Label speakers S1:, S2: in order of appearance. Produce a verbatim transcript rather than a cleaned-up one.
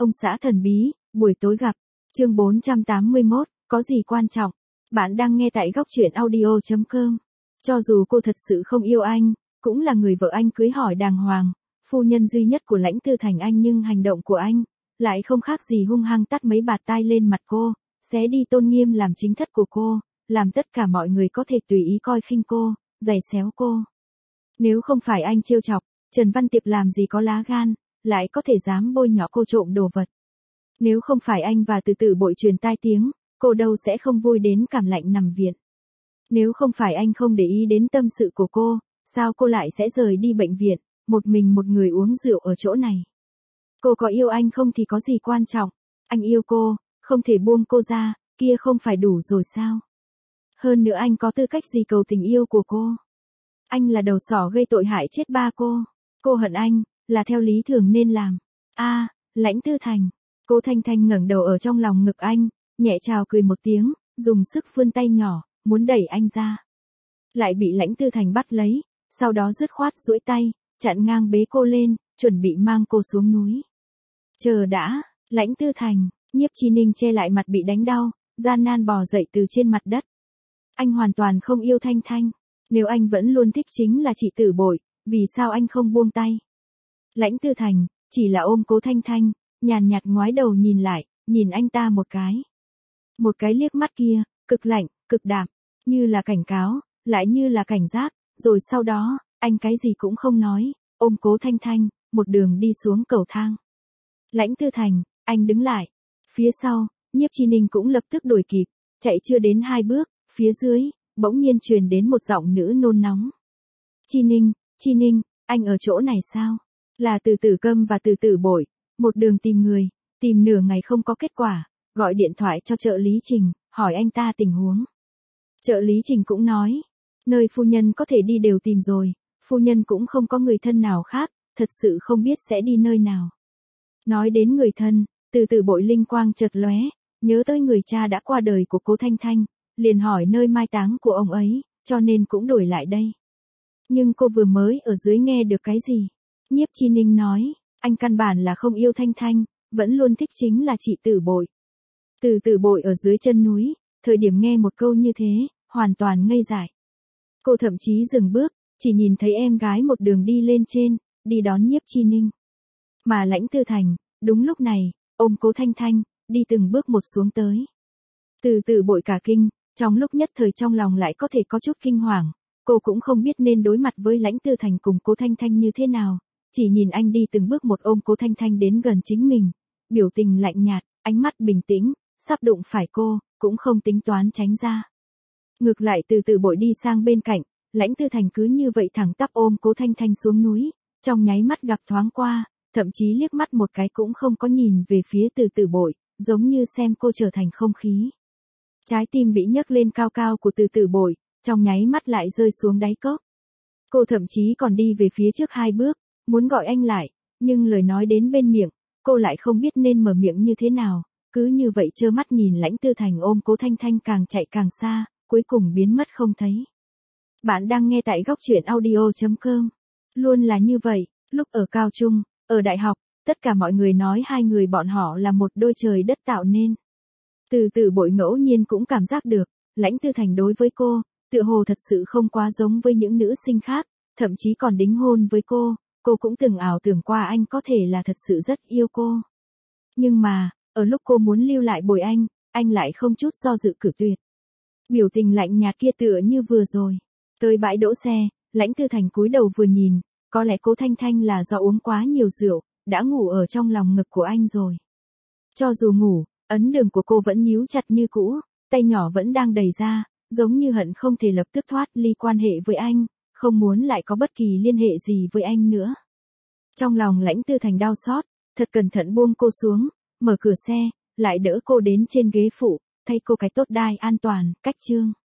S1: Ông xã thần bí, buổi tối gặp. Chương bốn trăm tám mươi mốt, có gì quan trọng? Bạn đang nghe tại góc truyện audio chấm com. Cho dù cô thật sự không yêu anh, cũng là người vợ anh cưới hỏi đàng hoàng, phu nhân duy nhất của Lãnh Tư Thành anh, nhưng hành động của anh lại không khác gì hung hăng tát mấy bạt tai lên mặt cô, xé đi tôn nghiêm làm chính thất của cô, làm tất cả mọi người có thể tùy ý coi khinh cô, giày xéo cô. Nếu không phải anh trêu chọc, Trần Văn Tiệp làm gì có lá gan, lại có thể dám bôi nhọ cô trộm đồ vật. Nếu không phải anh và Từ Tử Bội truyền tai tiếng, cô đâu sẽ không vui đến cảm lạnh nằm viện. Nếu không phải anh không để ý đến tâm sự của cô, sao cô lại sẽ rời đi bệnh viện, một mình một người uống rượu ở chỗ này? Cô có yêu anh không thì có gì quan trọng, anh yêu cô, không thể buông cô ra, kia không phải đủ rồi sao? Hơn nữa anh có tư cách gì cầu tình yêu của cô? Anh là đầu sỏ gây tội hại chết ba cô, cô hận anh, là theo lý thường nên làm. A, à, Lãnh Tư Thành. Cô Thanh Thanh ngẩng đầu ở trong lòng ngực anh, nhẹ chào cười một tiếng, dùng sức vươn tay nhỏ, muốn đẩy anh ra. Lại bị Lãnh Tư Thành bắt lấy, sau đó dứt khoát duỗi tay, chặn ngang bế cô lên, chuẩn bị mang cô xuống núi. Chờ đã, Lãnh Tư Thành. Nhiếp Chi Ninh che lại mặt bị đánh đau, gian nan bò dậy từ trên mặt đất. Anh hoàn toàn không yêu Thanh Thanh. Nếu anh vẫn luôn thích chính là chị Tử Bội, vì sao anh không buông tay? Lãnh Tư Thành chỉ là ôm cố Thanh Thanh, nhàn nhạt ngoái đầu nhìn lại, nhìn anh ta một cái. Một cái liếc mắt kia, cực lạnh, cực đạm, như là cảnh cáo, lại như là cảnh giác, rồi sau đó, anh cái gì cũng không nói, ôm cố Thanh Thanh, một đường đi xuống cầu thang. Lãnh Tư Thành, anh đứng lại. Phía sau, Nhiếp Chi Ninh cũng lập tức đuổi kịp, chạy chưa đến hai bước, phía dưới, bỗng nhiên truyền đến một giọng nữ nôn nóng. Chi Ninh, Chi Ninh, anh ở chỗ này sao? Là Từ Tử Câm và Từ Tử Bội, một đường tìm người, tìm nửa ngày không có kết quả, gọi điện thoại cho trợ lý Trình, hỏi anh ta tình huống. Trợ lý Trình cũng nói, nơi phu nhân có thể đi đều tìm rồi, phu nhân cũng không có người thân nào khác, thật sự không biết sẽ đi nơi nào. Nói đến người thân, Từ Tử Bội linh quang chợt lóe, nhớ tới người cha đã qua đời của cố Thanh Thanh, liền hỏi nơi mai táng của ông ấy, cho nên cũng đổi lại đây. Nhưng cô vừa mới ở dưới nghe được cái gì? Nhiếp Chi Ninh nói, anh căn bản là không yêu Thanh Thanh, vẫn luôn thích chính là chị Tử Bội. Từ Tử Bội ở dưới chân núi, thời điểm nghe một câu như thế, hoàn toàn ngây dại. Cô thậm chí dừng bước, chỉ nhìn thấy em gái một đường đi lên trên, đi đón Nhiếp Chi Ninh. Mà Lãnh Tư Thành, đúng lúc này, ôm cố Thanh Thanh, đi từng bước một xuống tới. Từ Tử Bội cả kinh, trong lúc nhất thời trong lòng lại có thể có chút kinh hoàng, cô cũng không biết nên đối mặt với Lãnh Tư Thành cùng cố Thanh Thanh như thế nào, chỉ nhìn anh đi từng bước một ôm cố Thanh Thanh đến gần chính mình, biểu tình lạnh nhạt, ánh mắt bình tĩnh, sắp đụng phải cô, cũng không tính toán tránh ra. Ngược lại Từ Tử Bội đi sang bên cạnh, Lãnh Tư Thành cứ như vậy thẳng tắp ôm cố Thanh Thanh xuống núi, trong nháy mắt gặp thoáng qua, thậm chí liếc mắt một cái cũng không có nhìn về phía Từ Tử Bội, giống như xem cô trở thành không khí. Trái tim bị nhấc lên cao cao của Từ Tử Bội, trong nháy mắt lại rơi xuống đáy cốc. Cô thậm chí còn đi về phía trước hai bước, muốn gọi anh lại, nhưng lời nói đến bên miệng, cô lại không biết nên mở miệng như thế nào, cứ như vậy trơ mắt nhìn Lãnh Tư Thành ôm cố Thanh Thanh càng chạy càng xa, cuối cùng biến mất không thấy. Bạn đang nghe tại góc truyện audio chấm com. Luôn là như vậy, lúc ở cao trung, ở đại học, tất cả mọi người nói hai người bọn họ là một đôi trời đất tạo nên. Từ Tử Bội ngẫu nhiên cũng cảm giác được, Lãnh Tư Thành đối với cô, tựa hồ thật sự không quá giống với những nữ sinh khác, thậm chí còn đính hôn với cô, cô cũng từng ảo tưởng qua anh có thể là thật sự rất yêu cô. Nhưng mà, ở lúc cô muốn lưu lại bồi anh, anh lại không chút do dự cự tuyệt. Biểu tình lạnh nhạt kia tựa như vừa rồi. Tới bãi đỗ xe, Lãnh Tư Thành cúi đầu vừa nhìn, có lẽ cố Thanh Thanh là do uống quá nhiều rượu, đã ngủ ở trong lòng ngực của anh rồi. Cho dù ngủ, ấn đường của cô vẫn nhíu chặt như cũ, tay nhỏ vẫn đang đẩy ra, giống như hận không thể lập tức thoát ly quan hệ với anh, không muốn lại có bất kỳ liên hệ gì với anh nữa. Trong lòng Lãnh Tư Thành đau xót, thật cẩn thận buông cô xuống, mở cửa xe, lại đỡ cô đến trên ghế phụ, thay cô cái tốt đai an toàn, cách chương.